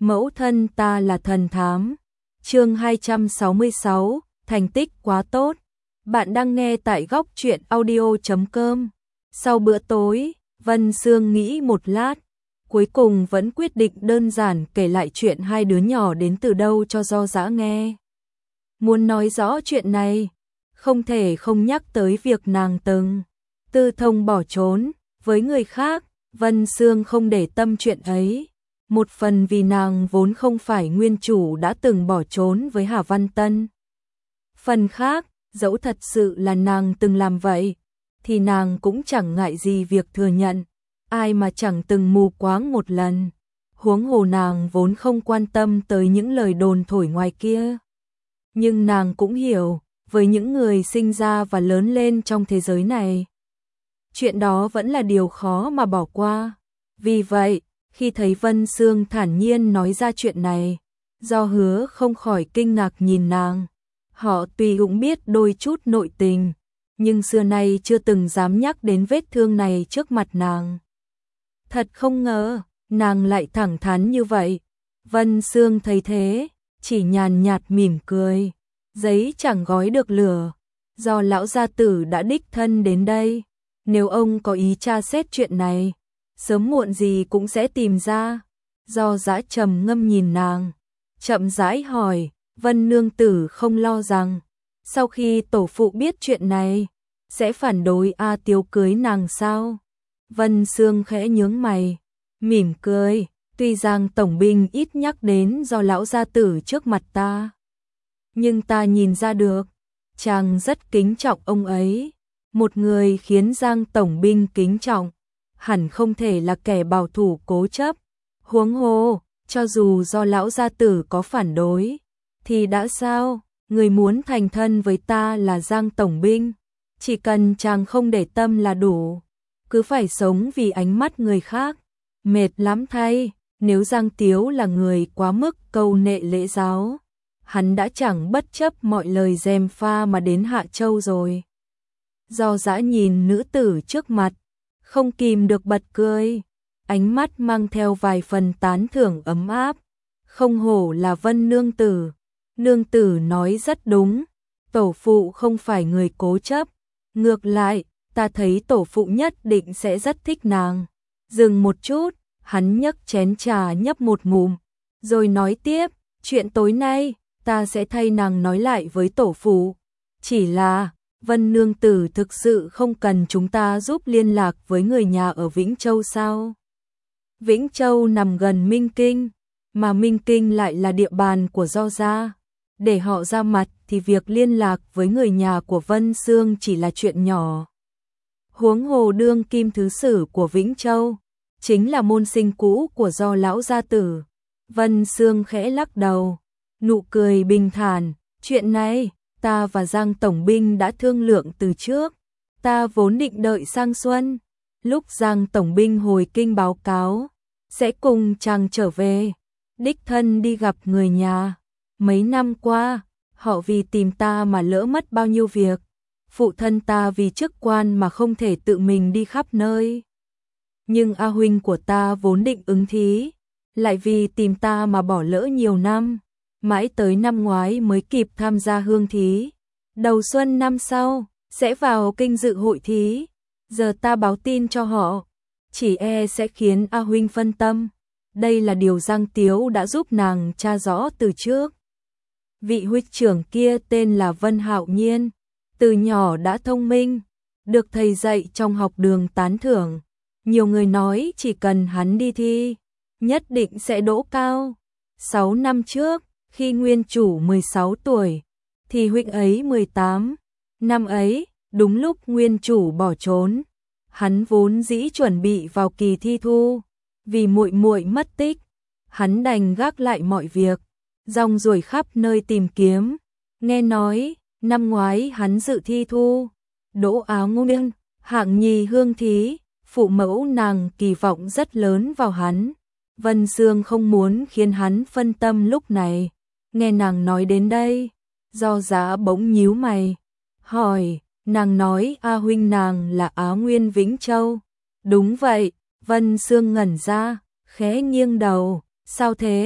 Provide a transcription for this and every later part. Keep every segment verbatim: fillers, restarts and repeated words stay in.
Mẫu thân ta là thần thám. Chương hai trăm sáu mươi sáu, thành tích quá tốt. Bạn đang nghe tại góc truyện audio chấm com. Sau bữa tối, Vân Sương nghĩ một lát, cuối cùng vẫn quyết định đơn giản kể lại chuyện hai đứa nhỏ đến từ đâu cho Do Dã nghe. Muốn nói rõ chuyện này, không thể không nhắc tới việc nàng từng tư thông bỏ trốn với người khác. Vân Sương không để tâm chuyện ấy, một phần vì nàng vốn không phải nguyên chủ đã từng bỏ trốn với Hà Văn Tân. Phần khác, dẫu thật sự là nàng từng làm vậy, thì nàng cũng chẳng ngại gì việc thừa nhận, ai mà chẳng từng mù quáng một lần. Huống hồ nàng vốn không quan tâm tới những lời đồn thổi ngoài kia. Nhưng nàng cũng hiểu, với những người sinh ra và lớn lên trong thế giới này, chuyện đó vẫn là điều khó mà bỏ qua. Vì vậy, khi thấy Vân Sương thản nhiên nói ra chuyện này, Do Hứa không khỏi kinh ngạc nhìn nàng. Họ tuy cũng biết đôi chút nội tình, nhưng xưa nay chưa từng dám nhắc đến vết thương này trước mặt nàng. Thật không ngờ, nàng lại thẳng thắn như vậy. Vân Sương thấy thế, chỉ nhàn nhạt mỉm cười. Giấy chẳng gói được lửa, Do lão gia tử đã đích thân đến đây. Nếu ông có ý tra xét chuyện này, sớm muộn gì cũng sẽ tìm ra. Do Dã trầm ngâm nhìn nàng, chậm rãi hỏi, Vân nương tử không lo rằng sau khi tổ phụ biết chuyện này sẽ phản đối A Tiếu cưới nàng sao? Vân Sương khẽ nhướng mày, mỉm cười, tuy rằng tổng binh ít nhắc đến Do lão gia tử trước mặt ta, nhưng ta nhìn ra được, chàng rất kính trọng ông ấy. Một người khiến Giang tổng binh kính trọng, hẳn không thể là kẻ bảo thủ cố chấp. Huống hồ, cho dù Do lão gia tử có phản đối, thì đã sao, người muốn thành thân với ta là Giang tổng binh, chỉ cần chàng không để tâm là đủ, cứ phải sống vì ánh mắt người khác, mệt lắm thay. Nếu Giang Tiếu là người quá mức câu nệ lễ giáo, hắn đã chẳng bất chấp mọi lời gièm pha mà đến Hạ Châu rồi. Do Dã nhìn nữ tử trước mặt, không kìm được bật cười, ánh mắt mang theo vài phần tán thưởng ấm áp. Không hổ là Vân nương tử, nương tử nói rất đúng, tổ phụ không phải người cố chấp, ngược lại, ta thấy tổ phụ nhất định sẽ rất thích nàng. Dừng một chút, hắn nhấc chén trà nhấp một ngụm, rồi nói tiếp, chuyện tối nay, ta sẽ thay nàng nói lại với tổ phụ. Chỉ là, Vân nương tử thực sự không cần chúng ta giúp liên lạc với người nhà ở Vĩnh Châu sao? Vĩnh Châu nằm gần Minh Kinh, mà Minh Kinh lại là địa bàn của Do gia. Để họ ra mặt thì việc liên lạc với người nhà của Vân Sương chỉ là chuyện nhỏ. Huống hồ đương kim thứ sử của Vĩnh Châu, chính là môn sinh cũ của Do lão gia tử. Vân Sương khẽ lắc đầu, nụ cười bình thản, chuyện này ta và Giang tổng binh đã thương lượng từ trước, ta vốn định đợi sang xuân, lúc Giang tổng binh hồi kinh báo cáo, sẽ cùng chàng trở về, đích thân đi gặp người nhà. Mấy năm qua, họ vì tìm ta mà lỡ mất bao nhiêu việc, phụ thân ta vì chức quan mà không thể tự mình đi khắp nơi. Nhưng A huynh của ta vốn định ứng thí, lại vì tìm ta mà bỏ lỡ nhiều năm, mãi tới năm ngoái mới kịp tham gia hương thí. Đầu xuân năm sau, sẽ vào kinh dự hội thí. Giờ ta báo tin cho họ, chỉ e sẽ khiến A huynh phân tâm. Đây là điều Giang Tiếu đã giúp nàng tra rõ từ trước. Vị huynh trưởng kia tên là Vân Hạo Nhiên, từ nhỏ đã thông minh, được thầy dạy trong học đường tán thưởng. Nhiều người nói chỉ cần hắn đi thi, nhất định sẽ đỗ cao. Sáu năm trước, khi nguyên chủ mười sáu tuổi, thì huynh ấy mười tám. Năm ấy, đúng lúc nguyên chủ bỏ trốn, hắn vốn dĩ chuẩn bị vào kỳ thi thu, vì muội muội mất tích, hắn đành gác lại mọi việc, rong ruổi khắp nơi tìm kiếm. Nghe nói, năm ngoái hắn dự thi thu, đỗ áo nguyên, hạng nhì hương thí, phụ mẫu nàng kỳ vọng rất lớn vào hắn. Vân Sương không muốn khiến hắn phân tâm lúc này. Nghe nàng nói đến đây, Do Dã bỗng nhíu mày, hỏi, nàng nói A huynh nàng là Á Nguyên Vĩnh Châu. Đúng vậy, Vân Sương ngẩn ra, khẽ nghiêng đầu, sao thế?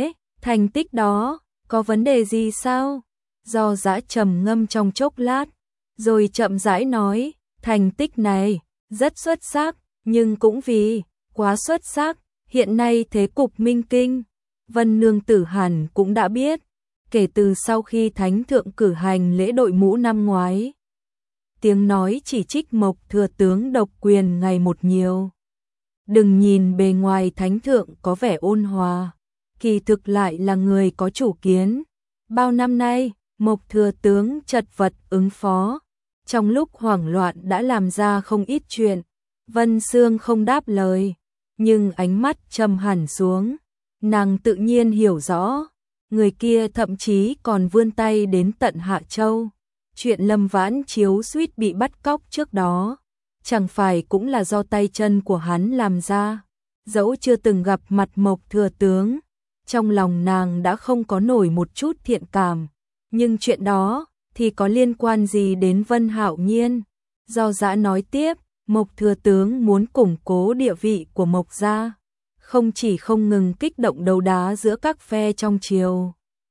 Thành tích đó, có vấn đề gì sao? Do Dã trầm ngâm trong chốc lát, rồi chậm rãi nói, thành tích này, rất xuất sắc, nhưng cũng vì, quá xuất sắc, hiện nay thế cục minh kinh. Vân Nương Tử hẳn cũng đã biết, kể từ sau khi Thánh Thượng cử hành lễ đội mũ năm ngoái. Tiếng nói chỉ trích Mộc Thừa Tướng độc quyền ngày một nhiều. Đừng nhìn bề ngoài Thánh Thượng có vẻ ôn hòa, kỳ thực lại là người có chủ kiến. Bao năm nay, Mộc Thừa Tướng chật vật ứng phó, trong lúc hoảng loạn đã làm ra không ít chuyện. Vân Sương không đáp lời, nhưng ánh mắt trầm hẳn xuống. Nàng tự nhiên hiểu rõ, người kia thậm chí còn vươn tay đến tận Hạ Châu. Chuyện Lâm Vãn Chiếu suýt bị bắt cóc trước đó, chẳng phải cũng là do tay chân của hắn làm ra. Dẫu chưa từng gặp mặt Mộc Thừa Tướng, trong lòng nàng đã không có nổi một chút thiện cảm. Nhưng chuyện đó thì có liên quan gì đến Vân Hạo Nhiên? Do Dã nói tiếp, Mộc Thừa Tướng muốn củng cố địa vị của Mộc gia, không chỉ không ngừng kích động đấu đá giữa các phe trong triều,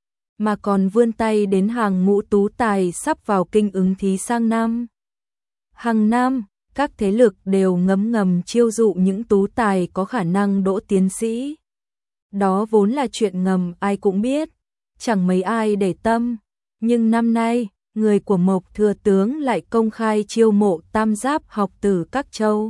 mà còn vươn tay đến hàng ngũ tú tài sắp vào kinh ứng thí sang năm. Hàng năm, các thế lực đều ngấm ngầm chiêu dụ những tú tài có khả năng đỗ tiến sĩ. Đó vốn là chuyện ngầm ai cũng biết, chẳng mấy ai để tâm. Nhưng năm nay, người của Mộc Thừa Tướng lại công khai chiêu mộ tam giáp học tử các châu,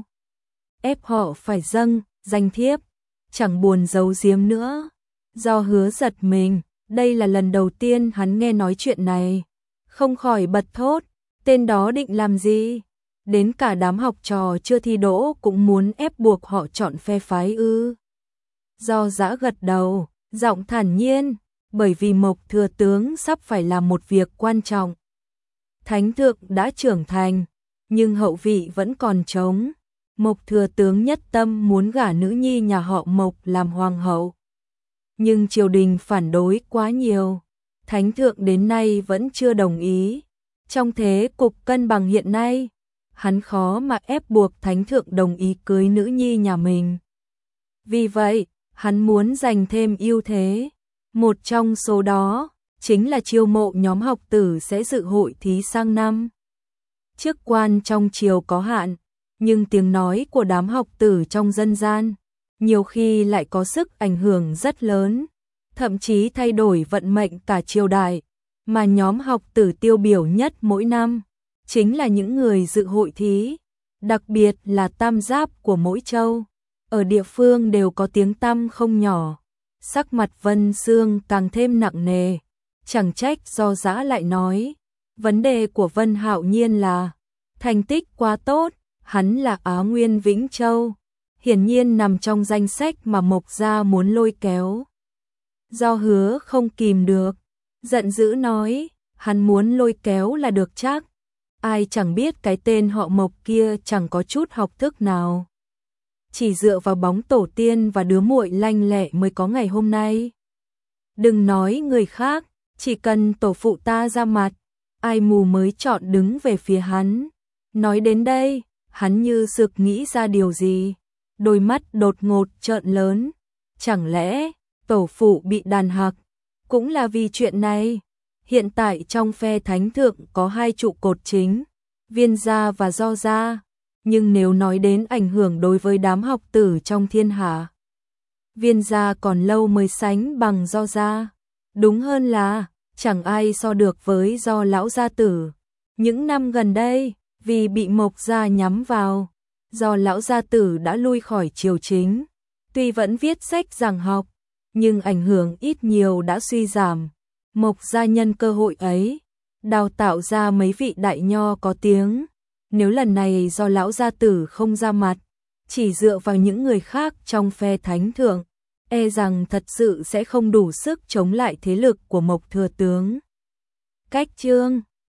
ép họ phải dâng danh thiếp, chẳng buồn giấu giếm nữa. Do Hứa giật mình, đây là lần đầu tiên hắn nghe nói chuyện này, không khỏi bật thốt, tên đó định làm gì? Đến cả đám học trò chưa thi đỗ cũng muốn ép buộc họ chọn phe phái ư? Do Dã gật đầu, giọng thản nhiên, bởi vì Mộc Thừa Tướng sắp phải làm một việc quan trọng. Thánh Thượng đã trưởng thành, nhưng hậu vị vẫn còn trống. Mộc Thừa Tướng nhất tâm muốn gả nữ nhi nhà họ Mộc làm hoàng hậu. Nhưng triều đình phản đối quá nhiều, Thánh Thượng đến nay vẫn chưa đồng ý. Trong thế cục cân bằng hiện nay, hắn khó mà ép buộc Thánh Thượng đồng ý cưới nữ nhi nhà mình. Vì vậy, hắn muốn giành thêm ưu thế. Một trong số đó, chính là chiêu mộ nhóm học tử sẽ dự hội thí sang năm. Chức quan trong triều có hạn, nhưng tiếng nói của đám học tử trong dân gian, nhiều khi lại có sức ảnh hưởng rất lớn, thậm chí thay đổi vận mệnh cả triều đại. Mà nhóm học tử tiêu biểu nhất mỗi năm, chính là những người dự hội thí, đặc biệt là tam giáp của mỗi châu, ở địa phương đều có tiếng tăm không nhỏ. Sắc mặt Vân Sương càng thêm nặng nề, chẳng trách Do Dã lại nói, vấn đề của Vân Hạo Nhiên là thành tích quá tốt, hắn là Á Nguyên Vĩnh Châu, hiển nhiên nằm trong danh sách mà Mộc gia muốn lôi kéo. Do Hứa không kìm được, giận dữ nói, hắn muốn lôi kéo là được chắc, ai chẳng biết cái tên họ Mộc kia chẳng có chút học thức nào. Chỉ dựa vào bóng tổ tiên và đứa muội lanh lẹ mới có ngày hôm nay. Đừng nói người khác, chỉ cần tổ phụ ta ra mặt, ai mù mới chọn đứng về phía hắn. Nói đến đây, hắn như sực nghĩ ra điều gì, đôi mắt đột ngột trợn lớn. Chẳng lẽ, tổ phụ bị đàn hạc, cũng là vì chuyện này? Hiện tại trong phe Thánh Thượng có hai trụ cột chính, Viên gia và Do gia. Nhưng nếu nói đến ảnh hưởng đối với đám học tử trong thiên hạ, Viên gia còn lâu mới sánh bằng Do gia. Đúng hơn là, chẳng ai so được với Do lão gia tử. Những năm gần đây, vì bị Mộc gia nhắm vào, Do lão gia tử đã lui khỏi triều chính. Tuy vẫn viết sách giảng học, nhưng ảnh hưởng ít nhiều đã suy giảm. Mộc gia nhân cơ hội ấy, đào tạo ra mấy vị đại nho có tiếng. Nếu lần này Do lão gia tử không ra mặt, chỉ dựa vào những người khác trong phe Thánh Thượng, e rằng thật sự sẽ không đủ sức chống lại thế lực của Mộc Thừa Tướng. Cách chương